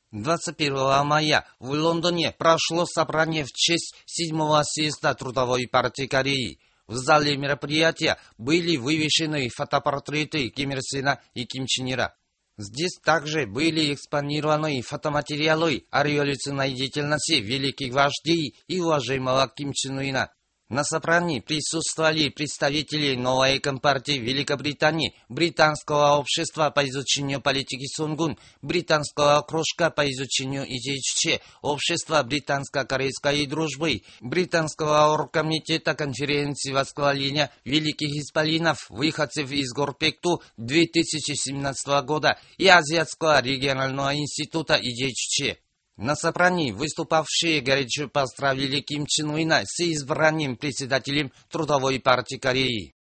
21 мая в Лондоне прошло собрание в честь 7-го съезда Трудовой партии Кореи. В зале мероприятия были вывешены фотопортреты Ким Ир Сена и Ким Чен Ира. Здесь также были экспонированы фотоматериалы о революционной деятельности великих вождей и уважаемого Ким Чен Ына. На собрании присутствовали представители новой компартии Великобритании, Британского общества по изучению политики Сунгун, Британского кружка по изучению идей Чучхе, Общества британско-корейской дружбы, Британского оргкомитета конференции восхваления великих исполинов, выходцев из Горпекту 2017 года и Азиатского регионального института идей Чучхе. На собрании выступавшие горячо поздравили Ким Чен Ына с избранием председателем Трудовой партии Кореи.